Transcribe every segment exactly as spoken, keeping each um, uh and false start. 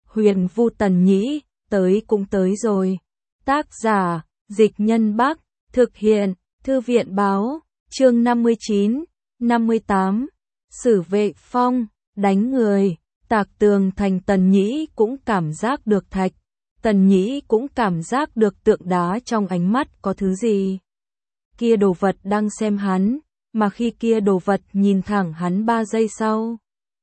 Huyền Vu Tần Nhĩ, tới cũng tới rồi. Tác giả, Dịch Nhân Bắc, thực hiện, Thư viện Báo, chương năm mươi chín, năm mươi tám, Sử Vệ Phong, đánh người, tạc tường thành. Tần Nhĩ cũng cảm giác được thạch, Tần Nhĩ cũng cảm giác được tượng đá trong ánh mắt có thứ gì. Kia đồ vật đang xem hắn, mà khi kia đồ vật nhìn thẳng hắn ba giây sau,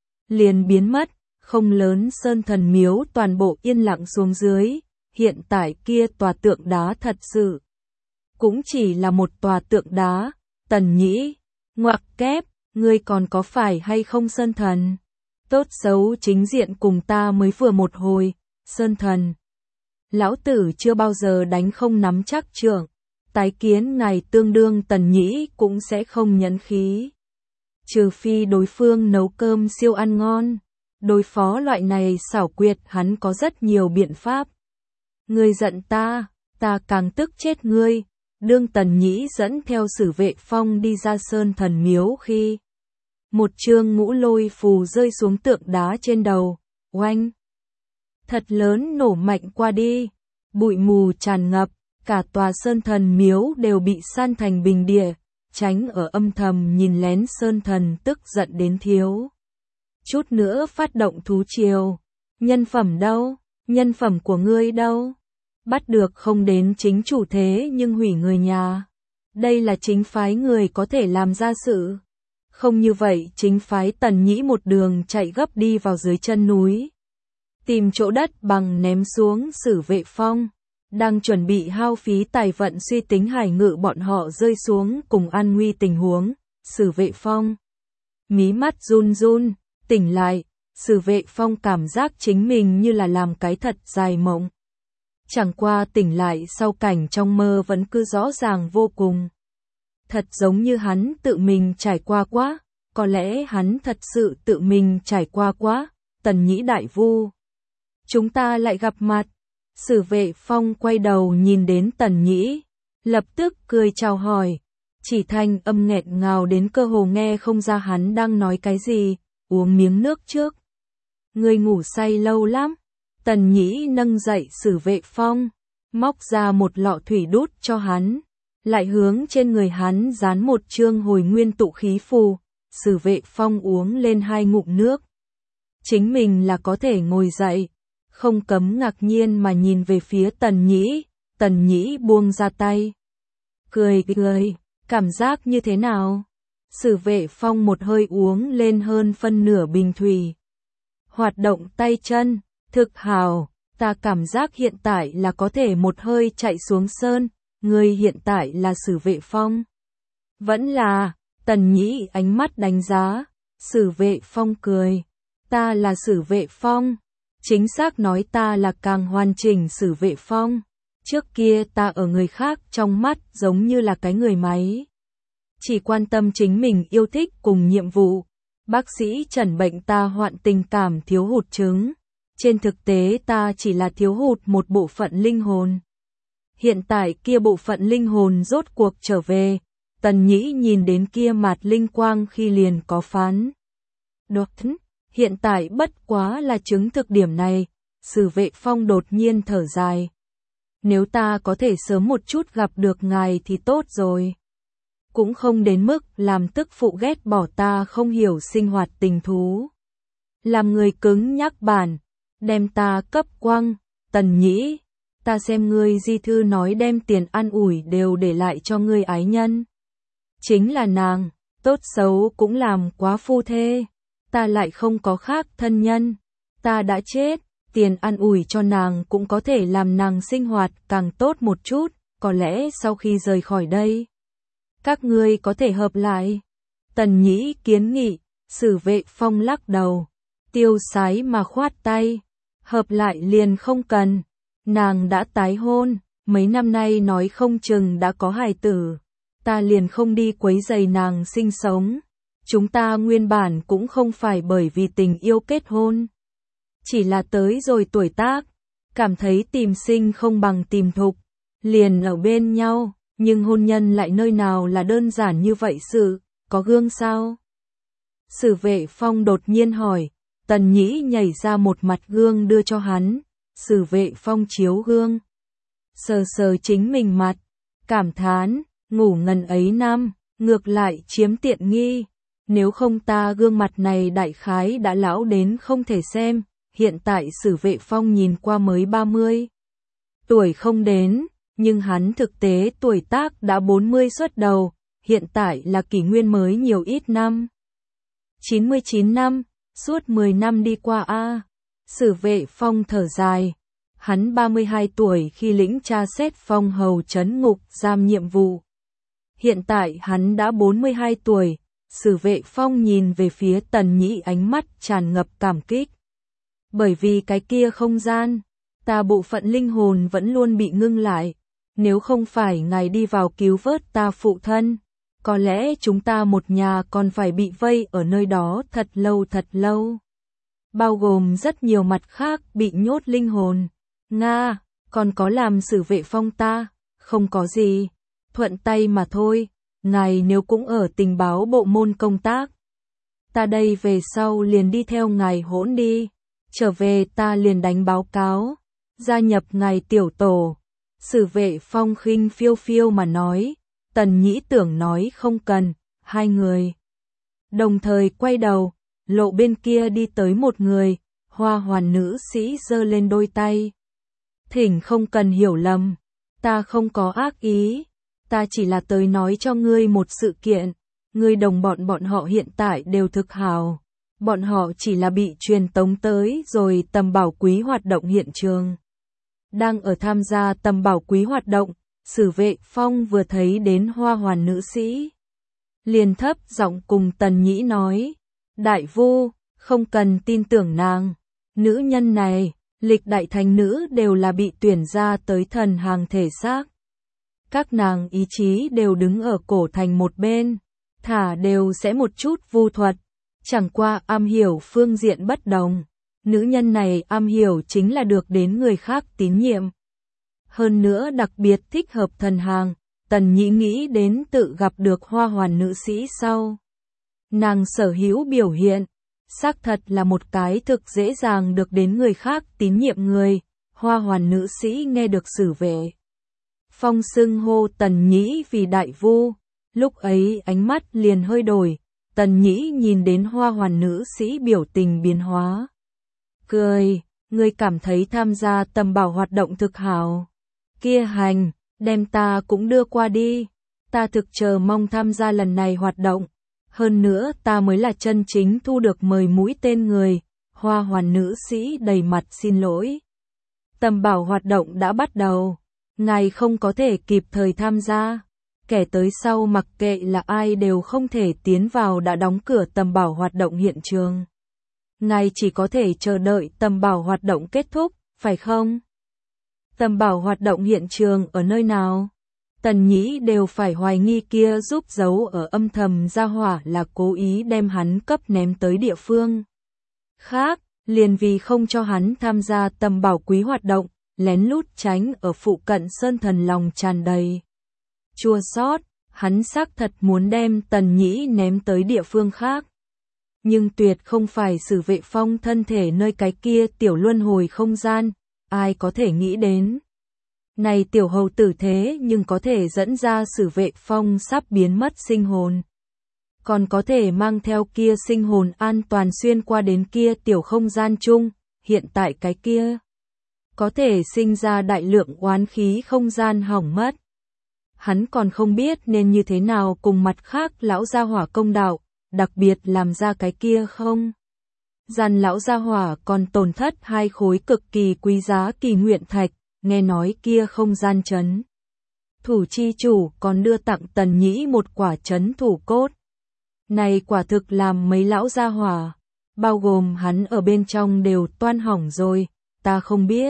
liền biến mất. Không lớn sơn thần miếu toàn bộ yên lặng xuống dưới, hiện tại kia tòa tượng đá thật sự cũng chỉ là một tòa tượng đá. Tần Nhĩ, ngoặc kép, ngươi còn có phải hay không sơn thần? Tốt xấu chính diện cùng ta mới vừa một hồi, sơn thần. Lão tử chưa bao giờ đánh không nắm chắc trượng, tái kiến ngài tương đương. Tần Nhĩ cũng sẽ không nhẫn khí. Trừ phi đối phương nấu cơm siêu ăn ngon. Đối phó loại này xảo quyệt hắn có rất nhiều biện pháp. Ngươi giận ta, ta càng tức chết ngươi. Đương Tần Nhĩ dẫn theo Sử Vệ Phong đi ra sơn thần miếu khi một chương ngũ lôi phù rơi xuống tượng đá trên đầu, oanh. Thật lớn nổ mạnh qua đi, bụi mù tràn ngập, cả tòa sơn thần miếu đều bị san thành bình địa. Tránh ở âm thầm nhìn lén sơn thần tức giận đến thiếu chút nữa phát động thú triều. Nhân phẩm đâu? Nhân phẩm của ngươi đâu? Bắt được không đến chính chủ thế nhưng hủy người nhà. Đây là chính phái người có thể làm ra sự. Không như vậy chính phái Tần Nhĩ một đường chạy gấp đi vào dưới chân núi. Tìm chỗ đất bằng ném xuống Sử Vệ Phong. Đang chuẩn bị hao phí tài vận suy tính hải ngự bọn họ rơi xuống cùng an nguy tình huống. Sử Vệ Phong mí mắt run run. Tỉnh lại, Sử Vệ Phong cảm giác chính mình như là làm cái thật dài mộng. Chẳng qua tỉnh lại sau cảnh trong mơ vẫn cứ rõ ràng vô cùng. Thật giống như hắn tự mình trải qua quá, có lẽ hắn thật sự tự mình trải qua quá. Tần Nhĩ đại vu, chúng ta lại gặp mặt. Sử Vệ Phong quay đầu nhìn đến Tần Nhĩ, lập tức cười chào hỏi. Chỉ thanh âm nghẹn ngào đến cơ hồ nghe không ra hắn đang nói cái gì. Uống miếng nước trước. Ngươi ngủ say lâu lắm. Tần Nhĩ nâng dậy Sử Vệ Phong, móc ra một lọ thủy đút cho hắn, lại hướng trên người hắn dán một chương hồi nguyên tụ khí phù. Sử Vệ Phong uống lên hai ngụm nước. Chính mình là có thể ngồi dậy, không cấm ngạc nhiên mà nhìn về phía Tần Nhĩ. Tần Nhĩ buông ra tay, cười cười, cảm giác như thế nào? Sử Vệ Phong một hơi uống lên hơn phân nửa bình thủy. Hoạt động tay chân, thực hào, ta cảm giác hiện tại là có thể một hơi chạy xuống sơn. Ngươi hiện tại là Sử Vệ Phong? Vẫn là. Tần Nhĩ ánh mắt đánh giá. Sử Vệ Phong cười. Ta là Sử Vệ Phong. Chính xác nói ta là càng hoàn chỉnh Sử Vệ Phong. Trước kia ta ở người khác trong mắt giống như là cái người máy. Chỉ quan tâm chính mình yêu thích cùng nhiệm vụ. Bác sĩ chẩn bệnh ta hoạn tình cảm thiếu hụt chứng. Trên thực tế ta chỉ là thiếu hụt một bộ phận linh hồn. Hiện tại kia bộ phận linh hồn rốt cuộc trở về. Tần Nhĩ nhìn đến kia mạt linh quang khi liền có phán đoán. Hiện tại bất quá là chứng thực điểm này. Sử Vệ Phong đột nhiên thở dài. Nếu ta có thể sớm một chút gặp được ngài thì tốt rồi. Cũng không đến mức làm tức phụ ghét bỏ ta không hiểu sinh hoạt tình thú. Làm người cứng nhắc bản, đem ta cấp quăng. Tần Nhĩ, ta xem ngươi di thư nói đem tiền ăn ủi đều để lại cho ngươi ái nhân. Chính là nàng, tốt xấu cũng làm quá phu thê. Ta lại không có khác thân nhân. Ta đã chết, tiền ăn ủi cho nàng cũng có thể làm nàng sinh hoạt càng tốt một chút. Có lẽ sau khi rời khỏi đây, các ngươi có thể hợp lại. Tần Nhĩ kiến nghị. Sử Vệ Phong lắc đầu, tiêu sái mà khoát tay. Hợp lại liền không cần. Nàng đã tái hôn, mấy năm nay nói không chừng đã có hài tử. Ta liền không đi quấy rầy nàng sinh sống. Chúng ta nguyên bản cũng không phải bởi vì tình yêu kết hôn. Chỉ là tới rồi tuổi tác, cảm thấy tìm sinh không bằng tìm thục. Liền ở bên nhau. Nhưng hôn nhân lại nơi nào là đơn giản như vậy sự, có gương sao? Sử Vệ Phong đột nhiên hỏi, Tần Nhĩ nhảy ra một mặt gương đưa cho hắn, Sử Vệ Phong chiếu gương. Sờ sờ chính mình mặt, cảm thán, ngủ ngần ấy năm, ngược lại chiếm tiện nghi. Nếu không ta gương mặt này đại khái đã lão đến không thể xem, hiện tại Sử Vệ Phong nhìn qua mới ba mươi tuổi không đến, nhưng hắn thực tế tuổi tác đã bốn mươi xuất đầu, hiện tại là kỷ nguyên mới nhiều ít năm. chín mươi chín năm, suốt mười năm đi qua a. Sử Vệ Phong thở dài, hắn ba mươi hai tuổi khi lĩnh tra xét Phong hầu trấn ngục giam nhiệm vụ. Hiện tại hắn đã bốn mươi hai tuổi, Sử Vệ Phong nhìn về phía Tần Nhĩ ánh mắt tràn ngập cảm kích. Bởi vì cái kia không gian, ta bộ phận linh hồn vẫn luôn bị ngưng lại, nếu không phải ngài đi vào cứu vớt ta phụ thân, có lẽ chúng ta một nhà còn phải bị vây ở nơi đó thật lâu thật lâu. Bao gồm rất nhiều mặt khác bị nhốt linh hồn. Nga, còn có làm Sử Vệ Phong ta, không có gì, thuận tay mà thôi, ngài nếu cũng ở tình báo bộ môn công tác. Ta đây về sau liền đi theo ngài hỗn đi, trở về ta liền đánh báo cáo, gia nhập ngài tiểu tổ. Sử Vệ Phong khinh phiêu phiêu mà nói, Tần Nhĩ tưởng nói không cần, hai người đồng thời quay đầu, lộ bên kia đi tới một người, Hoa Hoàn nữ sĩ giơ lên đôi tay. Thỉnh không cần hiểu lầm, ta không có ác ý, ta chỉ là tới nói cho ngươi một sự kiện, ngươi đồng bọn bọn họ hiện tại đều thực hào, bọn họ chỉ là bị truyền tống tới rồi tầm bảo quý hoạt động hiện trường. Đang ở tham gia tầm bảo quý hoạt động, Sử Vệ Phong vừa thấy đến Hoa Hoàn nữ sĩ, liền thấp giọng cùng Tần Nhĩ nói, đại vu, không cần tin tưởng nàng, nữ nhân này, lịch đại thánh nữ đều là bị tuyển ra tới thần hàng thể xác. Các nàng ý chí đều đứng ở cổ thành một bên, thả đều sẽ một chút vu thuật, chẳng qua am hiểu phương diện bất đồng. Nữ nhân này am hiểu chính là được đến người khác tín nhiệm. Hơn nữa đặc biệt thích hợp thần hàng, Tần Nhĩ nghĩ đến tự gặp được Hoa Hoàn nữ sĩ sau. Nàng sở hữu biểu hiện, xác thật là một cái thực dễ dàng được đến người khác tín nhiệm người. Hoa Hoàn nữ sĩ nghe được Sử Vệ Phong xưng hô Tần Nhĩ vì đại vu, lúc ấy ánh mắt liền hơi đổi, Tần Nhĩ nhìn đến Hoa Hoàn nữ sĩ biểu tình biến hóa. Cười, ngươi cảm thấy tham gia tầm bảo hoạt động thực hảo. Kia hành, đem ta cũng đưa qua đi. Ta thực chờ mong tham gia lần này hoạt động. Hơn nữa ta mới là chân chính thu được mời mũi tên người. Hoa Hoàn nữ sĩ đầy mặt xin lỗi. Tầm bảo hoạt động đã bắt đầu. Ngài không có thể kịp thời tham gia. Kẻ tới sau mặc kệ là ai đều không thể tiến vào đã đóng cửa tầm bảo hoạt động hiện trường. Ngài chỉ có thể chờ đợi tầm bảo hoạt động kết thúc, phải không? Tầm bảo hoạt động hiện trường ở nơi nào? Tần Nhĩ đều phải hoài nghi kia giúp giấu ở âm thầm gia hỏa là cố ý đem hắn cấp ném tới địa phương khác, liền vì không cho hắn tham gia tầm bảo quý hoạt động, lén lút tránh ở phụ cận Sơn Thần lòng tràn đầy chua xót, hắn xác thật muốn đem Tần Nhĩ ném tới địa phương khác. Nhưng tuyệt không phải Sử Vệ Phong thân thể nơi cái kia tiểu luân hồi không gian, ai có thể nghĩ đến. Này tiểu hầu tử thế nhưng có thể dẫn ra Sử Vệ Phong sắp biến mất sinh hồn. Còn có thể mang theo kia sinh hồn an toàn xuyên qua đến kia tiểu không gian chung, hiện tại cái kia có thể sinh ra đại lượng oán khí không gian hỏng mất. Hắn còn không biết nên như thế nào cùng mặt khác lão gia hỏa công đạo. Đặc biệt làm ra cái kia không. Gian lão gia hỏa còn tổn thất hai khối cực kỳ quý giá kỳ nguyện thạch, nghe nói kia không gian chấn thủ chi chủ còn đưa tặng Tần Nhĩ một quả chấn thủ cốt. Này quả thực làm mấy lão gia hỏa, bao gồm hắn ở bên trong đều toan hỏng rồi, ta không biết.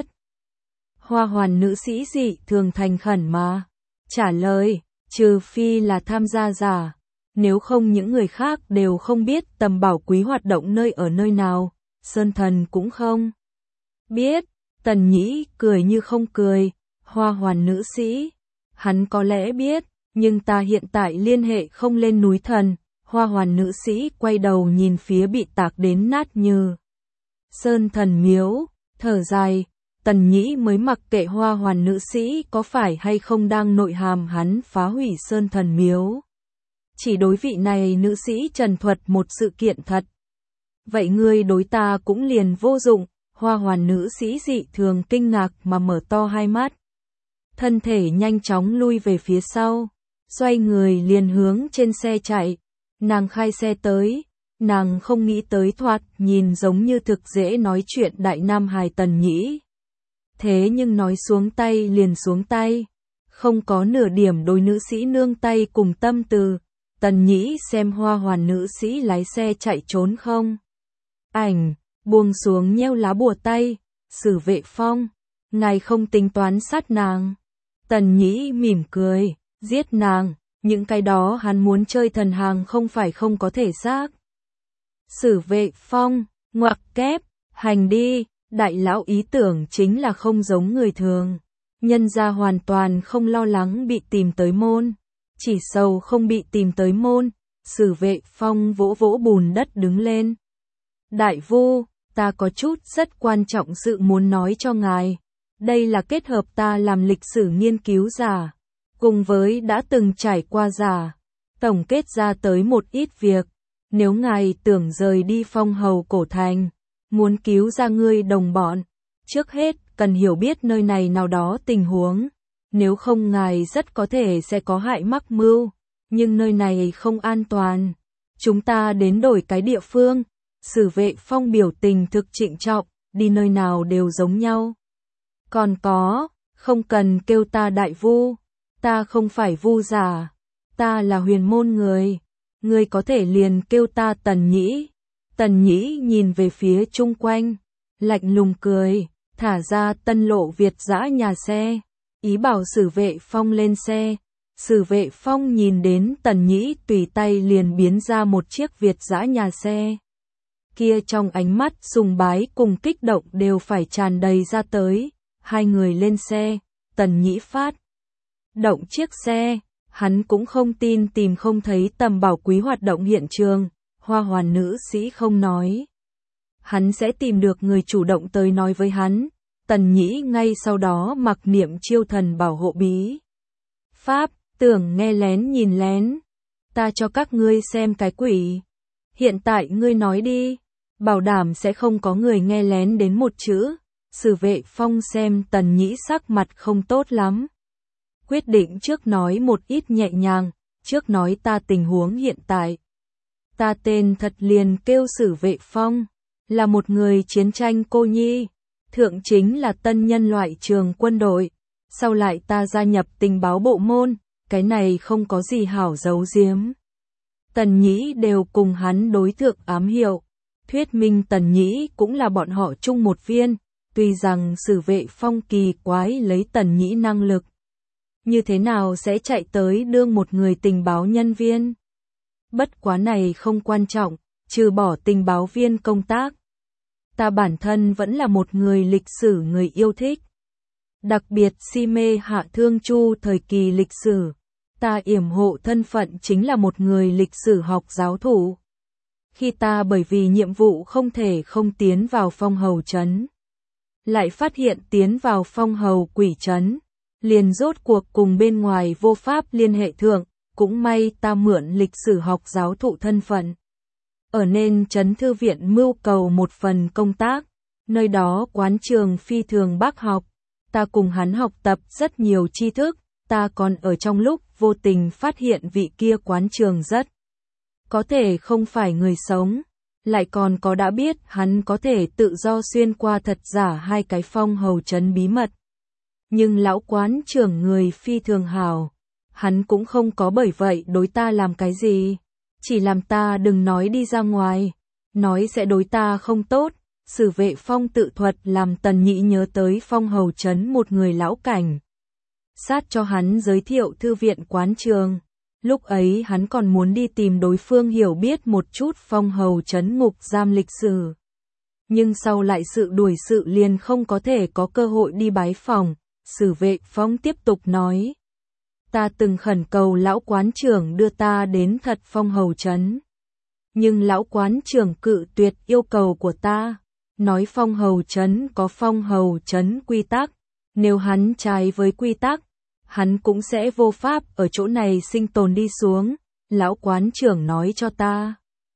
Hoa Hoàn nữ sĩ dị thường thành khẩn mà trả lời, trừ phi là tham gia giả. Nếu không những người khác đều không biết tầm bảo quý hoạt động nơi ở nơi nào, Sơn Thần cũng không biết. Tần Nhĩ cười như không cười, Hoa Hoàn nữ sĩ, hắn có lẽ biết, nhưng ta hiện tại liên hệ không lên núi thần. Hoa Hoàn nữ sĩ quay đầu nhìn phía bị tạc đến nát như Sơn Thần Miếu, thở dài, Tần Nhĩ mới mặc kệ Hoa Hoàn nữ sĩ có phải hay không đang nội hàm hắn phá hủy Sơn Thần Miếu. Chỉ đối vị này nữ sĩ trần thuật một sự kiện thật. Vậy ngươi đối ta cũng liền vô dụng. Hoa Hoàn nữ sĩ dị thường kinh ngạc mà mở to hai mắt. Thân thể nhanh chóng lui về phía sau, xoay người liền hướng trên xe chạy. Nàng khai xe tới, nàng không nghĩ tới thoạt nhìn giống như thực dễ nói chuyện đại nam hài Tần Nhĩ. Thế nhưng nói xuống tay liền xuống tay, không có nửa điểm đối nữ sĩ nương tay cùng tâm từ. Tần Nhĩ xem Hoa Hoàn nữ sĩ lái xe chạy trốn không. Ảnh, buông xuống nheo lá bùa tay, Sử Vệ Phong, ngài không tính toán sát nàng. Tần Nhĩ mỉm cười, giết nàng, những cái đó hắn muốn chơi thần hàng không phải không có thể xác. Sử Vệ Phong, ngoặc kép, hành đi, đại lão ý tưởng chính là không giống người thường. Nhân gia hoàn toàn không lo lắng bị tìm tới môn, chỉ sầu không bị tìm tới môn. Sử Vệ Phong vỗ vỗ bùn đất đứng lên. Đại Vu, ta có chút rất quan trọng sự muốn nói cho ngài. Đây là kết hợp ta làm lịch sử nghiên cứu giả, cùng với đã từng trải qua giả, tổng kết ra tới một ít việc. Nếu ngài tưởng rời đi Phong Hầu Cổ Thành, muốn cứu ra ngươi đồng bọn, trước hết cần hiểu biết nơi này nào đó tình huống. Nếu không ngài rất có thể sẽ có hại mắc mưu, nhưng nơi này không an toàn. Chúng ta đến đổi cái địa phương. Sử Vệ Phong biểu tình thực trịnh trọng, đi nơi nào đều giống nhau. Còn có, không cần kêu ta Đại Vu, ta không phải vu giả, ta là huyền môn người, ngươi có thể liền kêu ta Tần Nhĩ. Tần Nhĩ nhìn về phía chung quanh, lạnh lùng cười, thả ra Tân Lộ Việt dã nhà xe, ý bảo Sử Vệ Phong lên xe. Sử Vệ Phong nhìn đến Tần Nhĩ tùy tay liền biến ra một chiếc Việt dã nhà xe. Kia trong ánh mắt sùng bái cùng kích động đều phải tràn đầy ra tới. Hai người lên xe, Tần Nhĩ phát động chiếc xe, hắn cũng không tin tìm không thấy Tầm Bảo Quý hoạt động hiện trường. Hoa Hoàn nữ sĩ không nói, hắn sẽ tìm được người chủ động tới nói với hắn. Tần Nhĩ ngay sau đó mặc niệm chiêu thần bảo hộ bí pháp, tưởng nghe lén nhìn lén. Ta cho các ngươi xem cái quỷ. Hiện tại ngươi nói đi, bảo đảm sẽ không có người nghe lén đến một chữ. Sử Vệ Phong xem Tần Nhĩ sắc mặt không tốt lắm, quyết định trước nói một ít nhẹ nhàng, trước nói ta tình huống hiện tại. Ta tên thật liền kêu Sử Vệ Phong, là một người chiến tranh cô nhi, thượng chính là tân nhân loại trường quân đội, sau lại ta gia nhập tình báo bộ môn, cái này không có gì hảo giấu giếm. Tần Nhĩ đều cùng hắn đối thượng ám hiệu, thuyết minh Tần Nhĩ cũng là bọn họ chung một viên. Tuy rằng Sử Vệ Phong kỳ quái lấy Tần Nhĩ năng lực, như thế nào sẽ chạy tới đương một người tình báo nhân viên. Bất quá này không quan trọng, trừ bỏ tình báo viên công tác. Ta bản thân vẫn là một người lịch sử người yêu thích. Đặc biệt si mê Hạ Thương Chu thời kỳ lịch sử. Ta yểm hộ thân phận chính là một người lịch sử học giáo thụ. Khi ta bởi vì nhiệm vụ không thể không tiến vào Phong Hầu Trấn, lại phát hiện tiến vào Phong Hầu Quỷ Trấn, liền rốt cuộc cùng bên ngoài vô pháp liên hệ thượng, cũng may ta mượn lịch sử học giáo thụ thân phận. Ở nên trấn thư viện mưu cầu một phần công tác, nơi đó quán trường phi thường bác học, ta cùng hắn học tập rất nhiều tri thức, ta còn ở trong lúc vô tình phát hiện vị kia quán trường rất có thể không phải người sống. Lại còn có đã biết hắn có thể tự do xuyên qua thật giả hai cái Phong Hầu Trấn bí mật. Nhưng lão quán trưởng người phi thường hảo, hắn cũng không có bởi vậy đối ta làm cái gì, chỉ làm ta đừng nói đi ra ngoài, nói sẽ đối ta không tốt. Sử Vệ Phong tự thuật làm Tần Nhĩ nhớ tới Phong Hầu Trấn một người lão cảnh sát cho hắn giới thiệu thư viện quán trường. Lúc ấy hắn còn muốn đi tìm đối phương hiểu biết một chút Phong Hầu Trấn ngục giam lịch sử. Nhưng sau lại sự đuổi sự liền không có thể có cơ hội đi bái phòng. Sử Vệ Phong tiếp tục nói. Ta từng khẩn cầu lão quán trưởng đưa ta đến thật Phong Hầu Trấn. Nhưng lão quán trưởng cự tuyệt yêu cầu của ta. nói phong hầu trấn có phong hầu trấn quy tắc, nếu hắn trái với quy tắc, hắn cũng sẽ vô pháp ở chỗ này sinh tồn đi xuống, lão quán trưởng nói cho ta.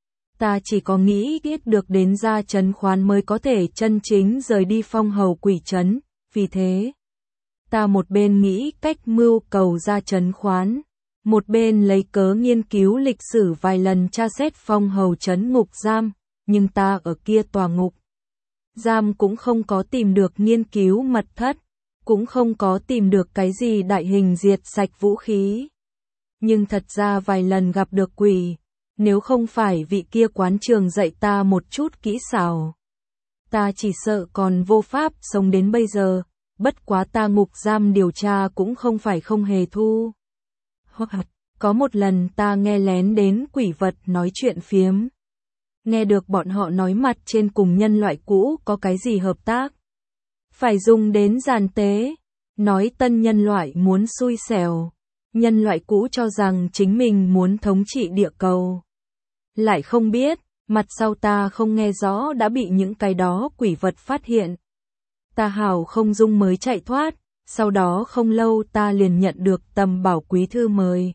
Ta chỉ có nghĩ biết được đến ra trấn khoán mới có thể chân chính rời đi phong hầu quỷ trấn, vì thế, ta một bên nghĩ cách mưu cầu ra trấn khoán, một bên lấy cớ nghiên cứu lịch sử vài lần tra xét phong hầu trấn ngục giam, nhưng ta ở kia tòa ngục giam cũng không có tìm được nghiên cứu mật thất, cũng không có tìm được cái gì đại hình diệt sạch vũ khí. Nhưng thật ra vài lần gặp được quỷ, nếu không phải vị kia quán trường dạy ta một chút kỹ xảo, ta chỉ sợ còn vô pháp sống đến bây giờ, bất quá ta ngục giam điều tra cũng không phải không hề thu. Hoặc, có một lần ta nghe lén đến quỷ vật nói chuyện phiếm. Nghe được bọn họ nói mặt trên cùng nhân loại cũ có cái gì hợp tác. Phải dùng đến giàn tế, nói tân nhân loại muốn xui xẻo. Nhân loại cũ cho rằng chính mình muốn thống trị địa cầu. Lại không biết, mặt sau ta không nghe rõ đã bị những cái đó quỷ vật phát hiện. Ta hào không dung mới chạy thoát, sau đó không lâu ta liền nhận được tầm bảo quý thư mời.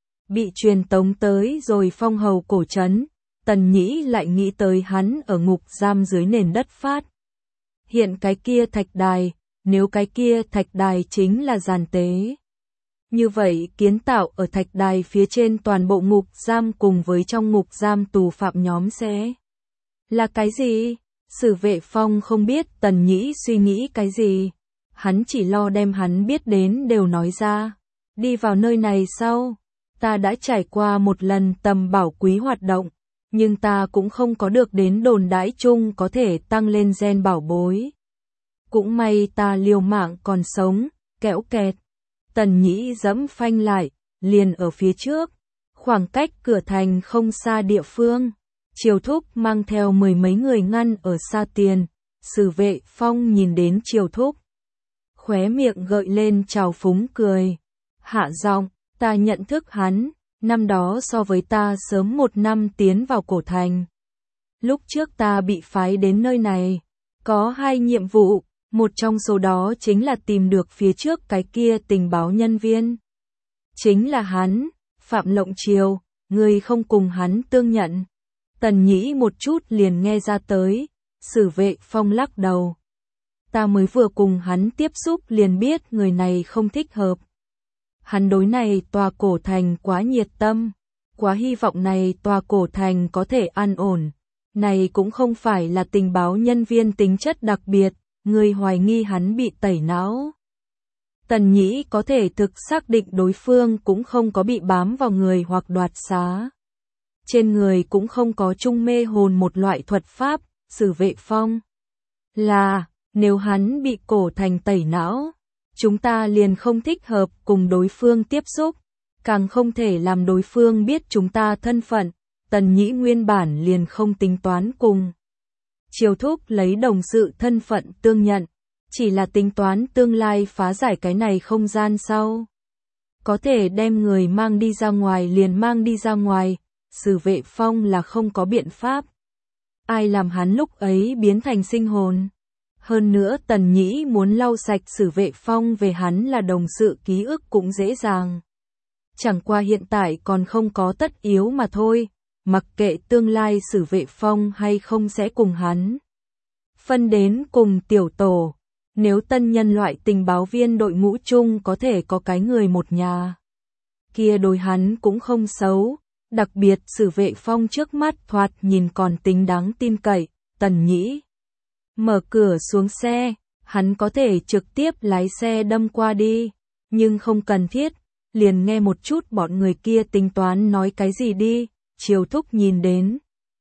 Bị truyền tống tới rồi phong hầu cổ trấn, Tần Nhĩ lại nghĩ tới hắn ở ngục giam dưới nền đất phát. Hiện cái kia thạch đài, nếu cái kia thạch đài chính là giàn tế. Như vậy kiến tạo ở thạch đài phía trên toàn bộ ngục giam cùng với trong ngục giam tù phạm nhóm sẽ là cái gì? Sử Vệ Phong không biết Tần Nhĩ suy nghĩ cái gì. Hắn chỉ lo đem hắn biết đến đều nói ra. Đi vào nơi này sau, ta đã trải qua một lần tầm bảo quý hoạt động, nhưng ta cũng không có được đến đồn đãi chung có thể tăng lên gen bảo bối. Cũng may ta liều mạng còn sống, kẽo kẹt. Tần Nhĩ dẫm phanh lại, liền ở phía trước, khoảng cách cửa thành không xa địa phương. Triều Thúc mang theo mười mấy người ngăn ở xa tiền, Sử Vệ Phong nhìn đến Triều Thúc. Khóe miệng gợi lên trào phúng cười. Hạ giọng, ta nhận thức hắn, năm đó so với ta sớm một năm tiến vào cổ thành. Lúc trước ta bị phái đến nơi này, có hai nhiệm vụ, một trong số đó chính là tìm được phía trước cái kia tình báo nhân viên. Chính là hắn, Phạm Lộng Triều, người không cùng hắn tương nhận. Tần Nhĩ một chút liền nghe ra tới, Sử Vệ Phong lắc đầu. Ta mới vừa cùng hắn tiếp xúc liền biết người này không thích hợp. Hắn đối này tòa cổ thành quá nhiệt tâm, quá hy vọng này tòa cổ thành có thể an ổn. Này cũng không phải là tình báo nhân viên tính chất đặc biệt, người hoài nghi hắn bị tẩy não. Tần Nhĩ có thể thực xác định đối phương cũng không có bị bám vào người hoặc đoạt xá. Trên người cũng không có trung mê hồn một loại thuật pháp, Sử Vệ Phong. Là, nếu hắn bị cổ thành tẩy não, chúng ta liền không thích hợp cùng đối phương tiếp xúc, càng không thể làm đối phương biết chúng ta thân phận. Tần Nhĩ nguyên bản liền không tính toán cùng Triều Thúc lấy đồng sự thân phận tương nhận, chỉ là tính toán tương lai phá giải cái này không gian sau. Có thể đem người mang đi ra ngoài liền mang đi ra ngoài, Sử Vệ Phong là không có biện pháp. Ai làm hắn lúc ấy biến thành sinh hồn? Hơn nữa Tần Nhĩ muốn lau sạch Sử Vệ Phong về hắn là đồng sự ký ức cũng dễ dàng. Chẳng qua hiện tại còn không có tất yếu mà thôi, mặc kệ tương lai Sử Vệ Phong hay không sẽ cùng hắn phân đến cùng tiểu tổ. Nếu tân nhân loại tình báo viên đội ngũ chung có thể có cái người một nhà, kia đối hắn cũng không xấu. Đặc biệt Sử Vệ Phong trước mắt thoạt nhìn còn tính đáng tin cậy. Tần Nhĩ mở cửa xuống xe, hắn có thể trực tiếp lái xe đâm qua đi, nhưng không cần thiết, liền nghe một chút bọn người kia tính toán nói cái gì đi. Triều Thúc nhìn đến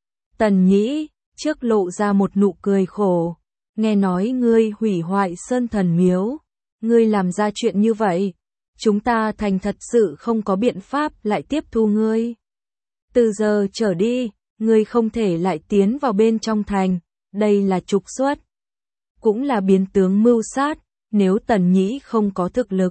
Tần Nhĩ, trước lộ ra một nụ cười khổ. Nghe nói ngươi hủy hoại Sơn Thần Miếu, ngươi làm ra chuyện như vậy, chúng ta thành thật sự không có biện pháp lại tiếp thu ngươi. Từ giờ trở đi, ngươi không thể lại tiến vào bên trong thành, đây là trục xuất. Cũng là biến tướng mưu sát, nếu Tần Nhĩ không có thực lực.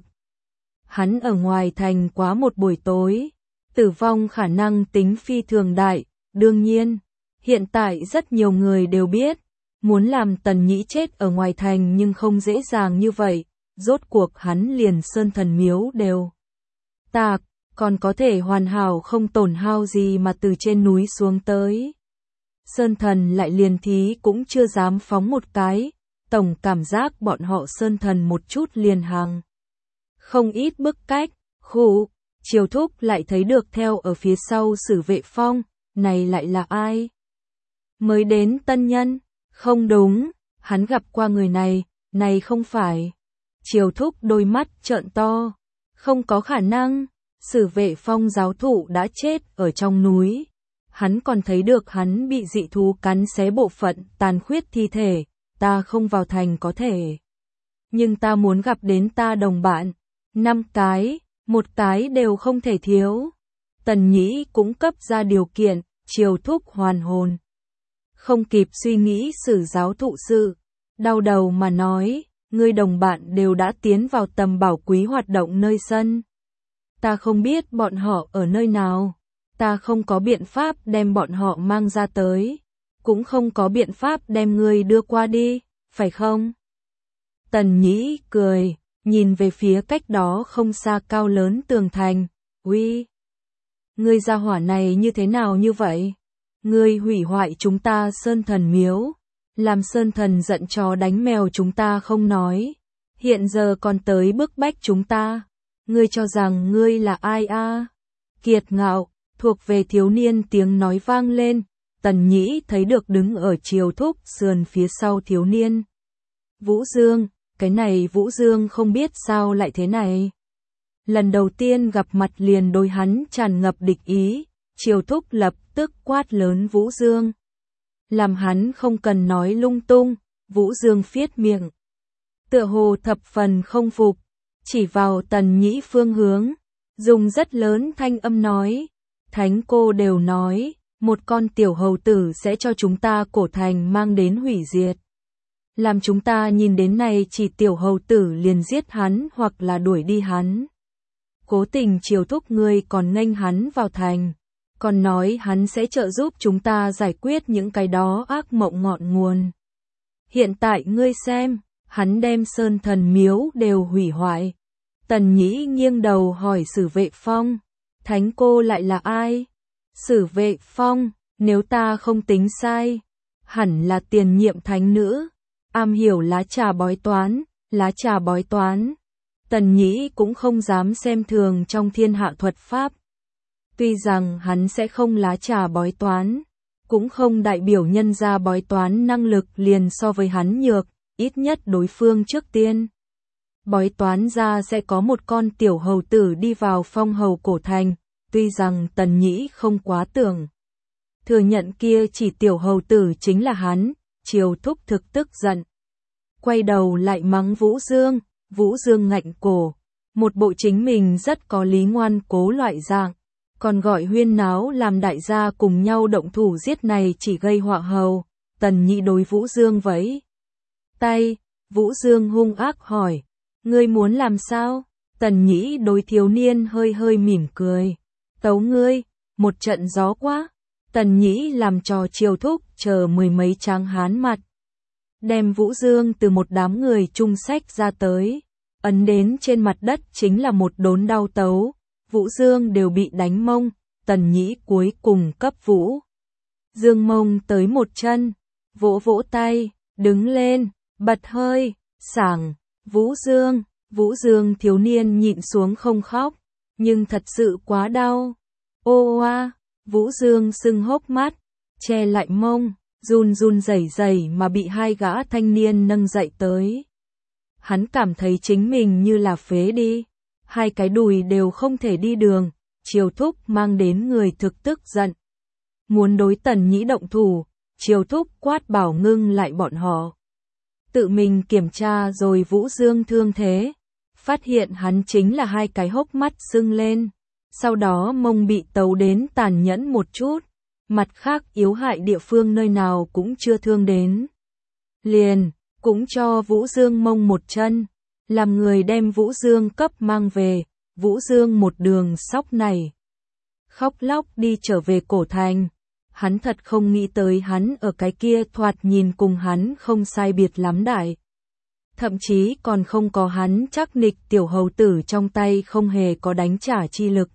Hắn ở ngoài thành quá một buổi tối, tử vong khả năng tính phi thường đại, đương nhiên, hiện tại rất nhiều người đều biết, muốn làm Tần Nhĩ chết ở ngoài thành nhưng không dễ dàng như vậy, rốt cuộc hắn liền Sơn Thần Miếu đều tạc, còn có thể hoàn hảo không tổn hao gì mà từ trên núi xuống tới. Sơn Thần lại liền thí cũng chưa dám phóng một cái, tổng cảm giác bọn họ Sơn Thần một chút liền hàng. Không ít bức cách, khụ, Triều Thúc lại thấy được theo ở phía sau Sử Vệ Phong, này lại là ai? Mới đến tân nhân, không đúng, hắn gặp qua người này, này không phải. Triều Thúc đôi mắt trợn to, không có khả năng, Sử Vệ Phong giáo thụ đã chết ở trong núi. Hắn còn thấy được hắn bị dị thú cắn xé bộ phận tàn khuyết thi thể, ta không vào thành có thể. Nhưng ta muốn gặp đến ta đồng bạn, năm cái, một cái đều không thể thiếu. Tần Nhĩ cũng cấp ra điều kiện, Triều Thúc hoàn hồn. Không kịp suy nghĩ Sử giáo thụ sự, đau đầu mà nói, ngươi đồng bạn đều đã tiến vào tầm bảo quý hoạt động nơi sân. Ta không biết bọn họ ở nơi nào, ta không có biện pháp đem bọn họ mang ra tới, cũng không có biện pháp đem ngươi đưa qua đi, phải không? Tần Nhĩ cười, nhìn về phía cách đó không xa cao lớn tường thành, uy, ngươi gia hỏa này như thế nào như vậy? Ngươi hủy hoại chúng ta Sơn Thần Miếu, làm Sơn Thần giận chó đánh mèo chúng ta không nói, hiện giờ còn tới bức bách chúng ta, ngươi cho rằng ngươi là ai a? À? Kiệt ngạo, thuộc về thiếu niên tiếng nói vang lên, Tần Nhĩ thấy được đứng ở Triều Thúc sườn phía sau thiếu niên. Vũ Dương, cái này Vũ Dương không biết sao lại thế này. Lần đầu tiên gặp mặt liền đối hắn tràn ngập địch ý, Triều Thúc lập tức quát lớn Vũ Dương. Làm hắn không cần nói lung tung, Vũ Dương phiết miệng. Tựa hồ thập phần không phục, chỉ vào Tần Nhĩ phương hướng, dùng rất lớn thanh âm nói. Thánh cô đều nói, một con tiểu hầu tử sẽ cho chúng ta cổ thành mang đến hủy diệt. Làm chúng ta nhìn đến này chỉ tiểu hầu tử liền giết hắn hoặc là đuổi đi hắn. Cố tình Triều Thúc ngươi còn nghênh hắn vào thành, còn nói hắn sẽ trợ giúp chúng ta giải quyết những cái đó ác mộng ngọn nguồn. Hiện tại ngươi xem, hắn đem Sơn Thần Miếu đều hủy hoại. Tần Nhĩ nghiêng đầu hỏi Sử Vệ Phong, thánh cô lại là ai? Sử Vệ Phong, nếu ta không tính sai, hẳn là tiền nhiệm thánh nữ, am hiểu lá trà bói toán, lá trà bói toán. Tần Nhĩ cũng không dám xem thường trong thiên hạ thuật pháp. Tuy rằng hắn sẽ không lá trà bói toán, cũng không đại biểu nhân ra bói toán năng lực liền so với hắn nhược, ít nhất đối phương trước tiên. Bói toán ra sẽ có một con tiểu hầu tử đi vào phong hầu cổ thành, tuy rằng Tần Nhĩ không quá tưởng. Thừa nhận kia chỉ tiểu hầu tử chính là hắn, Triều Thúc thực tức giận. Quay đầu lại mắng Vũ Dương, Vũ Dương ngạnh cổ, một bộ chính mình rất có lý ngoan cố loại dạng, còn gọi huyên náo làm đại gia cùng nhau động thủ giết này chỉ gây họa hầu. Tần Nhĩ đối Vũ Dương vẫy tay, Vũ Dương hung ác hỏi, ngươi muốn làm sao? Tần Nhĩ đối thiếu niên hơi hơi mỉm cười, tấu ngươi, một trận gió quá. Tần Nhĩ làm trò Triều Thúc chờ mười mấy tráng hán mặt, đem Vũ Dương từ một đám người chung sách ra tới, ấn đến trên mặt đất chính là một đốn đau tấu, Vũ Dương đều bị đánh mông, Tần Nhĩ cuối cùng cấp Vũ Dương mông tới một chân, vỗ vỗ tay, đứng lên, bật hơi, sảng, Vũ Dương, Vũ Dương thiếu niên nhịn xuống không khóc, nhưng thật sự quá đau. Ô oa, Vũ Dương sưng hốc mắt, che lại mông, run run rẩy rẩy mà bị hai gã thanh niên nâng dậy tới. Hắn cảm thấy chính mình như là phế đi, hai cái đùi đều không thể đi đường, Triều Thúc mang đến người thực tức giận. Muốn đối Tần Nhĩ động thủ, Triều Thúc quát bảo ngưng lại bọn họ. Tự mình kiểm tra rồi Vũ Dương thương thế, phát hiện hắn chính là hai cái hốc mắt sưng lên, sau đó mông bị tấu đến tàn nhẫn một chút, mặt khác yếu hại địa phương nơi nào cũng chưa thương đến. Liền, cũng cho Vũ Dương mông một chân, làm người đem Vũ Dương cấp mang về, Vũ Dương một đường sóc này. Khóc lóc đi trở về cổ thành, Hắn thật không nghĩ tới hắn ở cái kia thoạt nhìn cùng hắn không sai biệt lắm đại. Thậm chí còn không có hắn chắc nịch tiểu hầu tử trong tay không hề có đánh trả chi lực.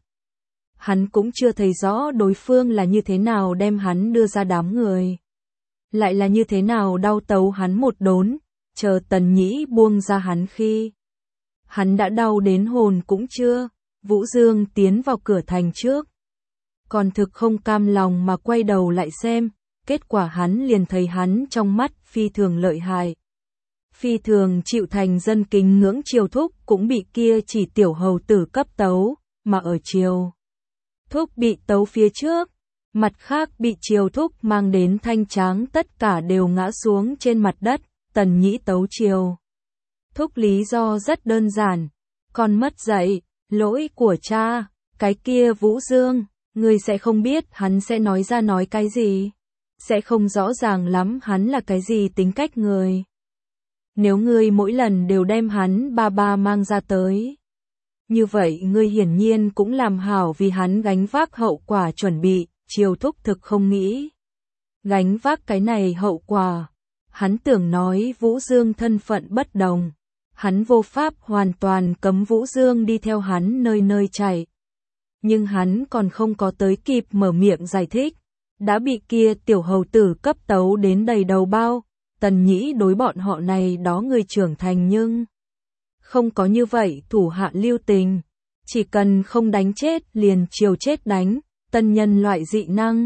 Hắn cũng chưa thấy rõ đối phương là như thế nào đem hắn đưa ra đám người. Lại là như thế nào đau tấu hắn một đốn, chờ Tần Nhĩ buông ra hắn khi. Hắn đã đau đến hồn cũng chưa, Vũ Dương tiến vào cửa thành trước. Còn thực không cam lòng mà quay đầu lại xem, kết quả hắn liền thấy hắn trong mắt phi thường lợi hại. Phi thường chịu thành dân kính ngưỡng Triều Thúc cũng bị kia chỉ tiểu hầu tử cấp tấu, mà ở Triều Thúc bị tấu phía trước, mặt khác bị Triều Thúc mang đến thanh tráng tất cả đều ngã xuống trên mặt đất. Tần Nhĩ tấu Triều Thúc lý do rất đơn giản, con mất dạy, lỗi của cha, cái kia Vũ Dương, ngươi sẽ không biết hắn sẽ nói ra nói cái gì, sẽ không rõ ràng lắm hắn là cái gì tính cách người. Nếu ngươi mỗi lần đều đem hắn ba ba mang ra tới, như vậy ngươi hiển nhiên cũng làm hảo vì hắn gánh vác hậu quả chuẩn bị. Triều Thúc thực không nghĩ gánh vác cái này hậu quả. Hắn tưởng nói Vũ Dương thân phận bất đồng, hắn vô pháp hoàn toàn cấm Vũ Dương đi theo hắn nơi nơi chạy. Nhưng hắn còn không có tới kịp mở miệng giải thích, đã bị kia tiểu hầu tử cấp tấu đến đầy đầu bao. Tần Nhĩ đối bọn họ này đó người trưởng thành nhưng không có như vậy thủ hạ lưu tình, chỉ cần không đánh chết liền chiều chết đánh. Tân nhân loại dị năng,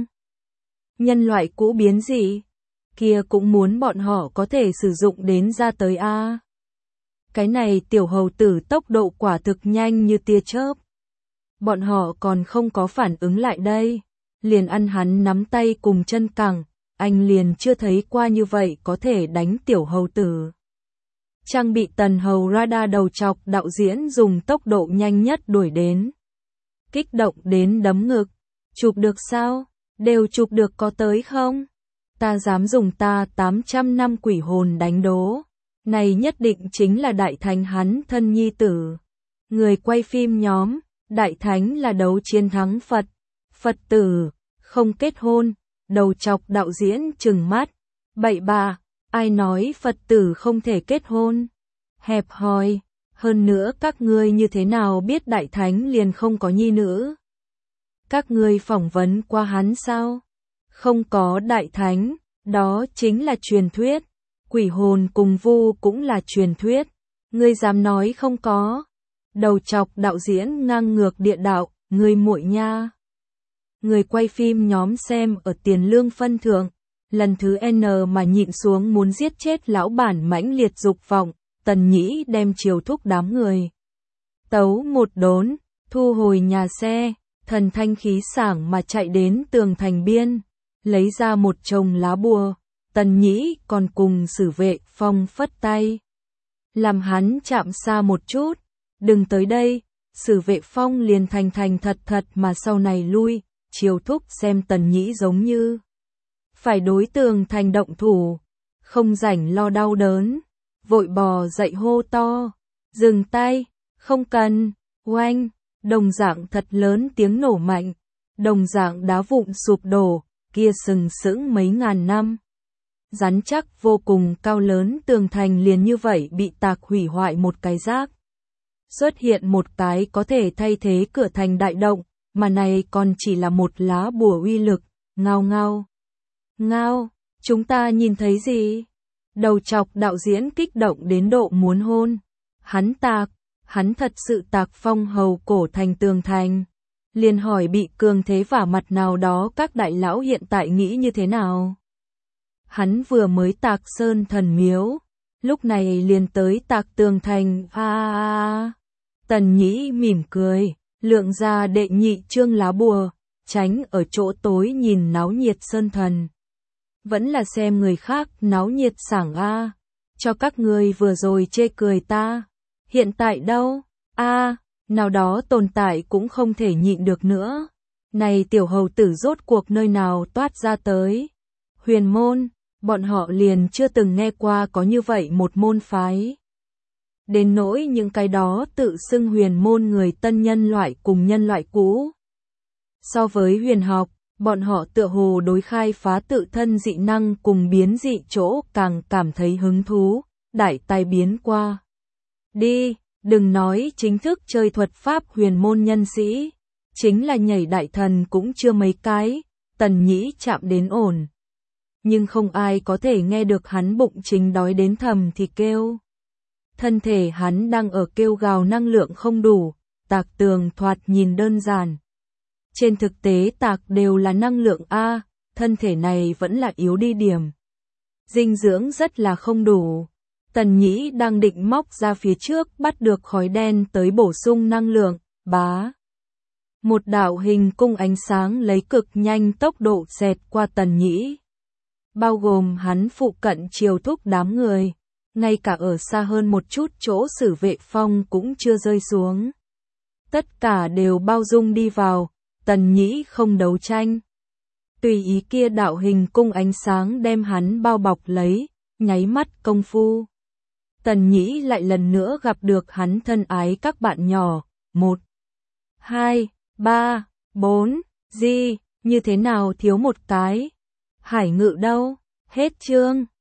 nhân loại cũ biến dị, kia cũng muốn bọn họ có thể sử dụng đến ra tới a. Cái này tiểu hầu tử tốc độ quả thực nhanh như tia chớp. Bọn họ còn không có phản ứng lại đây, liền ăn hắn nắm tay cùng chân cẳng, anh liền chưa thấy qua như vậy có thể đánh tiểu hầu tử. Trang bị tần hầu radar đầu chọc đạo diễn dùng tốc độ nhanh nhất đuổi đến. Kích động đến đấm ngực, chụp được sao? Đều chụp được có tới không? Ta dám dùng ta tám trăm năm quỷ hồn đánh đố. Này nhất định chính là đại thánh hắn thân nhi tử. Người quay phim nhóm, đại thánh là đấu chiến thắng Phật. Phật tử, không kết hôn, đầu chọc đạo diễn trừng mắt. Bậy bạ, ai nói Phật tử không thể kết hôn? Hẹp hòi, hơn nữa các ngươi như thế nào biết đại thánh liền không có nhi nữ? Các ngươi phỏng vấn qua hắn sao? Không có đại thánh, đó chính là truyền thuyết. Quỷ hồn cùng vu cũng là truyền thuyết. Ngươi dám nói không có? Đầu chọc đạo diễn ngang ngược địa đạo, ngươi muội nha. Người quay phim nhóm xem ở tiền lương phân thượng, lần thứ N mà nhịn xuống muốn giết chết lão bản mãnh liệt dục vọng. Tần Nhĩ đem Triều Thúc đám người tấu một đốn, thu hồi nhà xe, thần thanh khí sảng mà chạy đến tường thành biên, lấy ra một chồng lá bùa. Tần Nhĩ còn cùng Sử Vệ Phong phất tay, làm hắn chạm xa một chút, đừng tới đây. Sử Vệ Phong liền thành thành thật thật mà sau này lui. Triều Thúc xem Tần Nhĩ giống như phải đối tường thành động thủ, không rảnh lo đau đớn, vội bò dậy hô to, dừng tay, không cần. Oanh, đồng dạng thật lớn tiếng nổ mạnh, đồng dạng đá vụn sụp đổ, kia sừng sững mấy ngàn năm. Rắn chắc vô cùng cao lớn tường thành liền như vậy bị tạc hủy hoại một cái rác. Xuất hiện một cái có thể thay thế cửa thành đại động, mà này còn chỉ là một lá bùa uy lực. Ngao ngao, ngao, chúng ta nhìn thấy gì? Đầu chọc đạo diễn kích động đến độ muốn hôn. Hắn tạc, hắn thật sự tạc phong hầu cổ thành tường thành. Liền hỏi bị cường thế vả mặt nào đó các đại lão hiện tại nghĩ như thế nào? Hắn vừa mới tạc sơn thần miếu, lúc này liền tới tạc tường thành. A à, à, à. Tần Nhĩ mỉm cười, lượng ra đệ nhị chương lá bùa, tránh ở chỗ tối nhìn náo nhiệt sơn thần. Vẫn là xem người khác náo nhiệt sảng a. À. Cho các người vừa rồi chê cười ta. Hiện tại đâu? A, à, nào đó tồn tại cũng không thể nhịn được nữa. Này tiểu hầu tử rốt cuộc nơi nào toát ra tới? Huyền môn, bọn họ liền chưa từng nghe qua có như vậy một môn phái. Đến nỗi những cái đó tự xưng huyền môn người tân nhân loại cùng nhân loại cũ. So với huyền học, Bọn họ tựa hồ đối khai phá tự thân dị năng cùng biến dị chỗ càng cảm thấy hứng thú, đại tài biến qua. Đi, đừng nói chính thức chơi thuật pháp huyền môn nhân sĩ, chính là nhảy đại thần cũng chưa mấy cái, Tần Nhĩ chạm đến ổn. Nhưng không ai có thể nghe được hắn bụng chính đói đến thầm thì kêu. Thân thể hắn đang ở kêu gào năng lượng không đủ, tạc tường thoạt nhìn đơn giản. Trên thực tế tạc đều là năng lượng A, thân thể này vẫn là yếu đi điểm. Dinh dưỡng rất là không đủ. Tần Nhĩ đang định móc ra phía trước bắt được khói đen tới bổ sung năng lượng, bá. Một đạo hình cung ánh sáng lấy cực nhanh tốc độ xẹt qua Tần Nhĩ. Bao gồm hắn phụ cận chiều thúc đám người, ngay cả ở xa hơn một chút chỗ Sử Vệ Phong cũng chưa rơi xuống. Tất cả đều bao dung đi vào, Tần Nhĩ không đấu tranh. Tùy ý kia đạo hình cung ánh sáng đem hắn bao bọc lấy, nháy mắt công phu. Tần Nhĩ lại lần nữa gặp được hắn thân ái các bạn nhỏ, một, hai, ba, bốn, gì, như thế nào thiếu một cái? Hải Ngự đâu? Hết chương.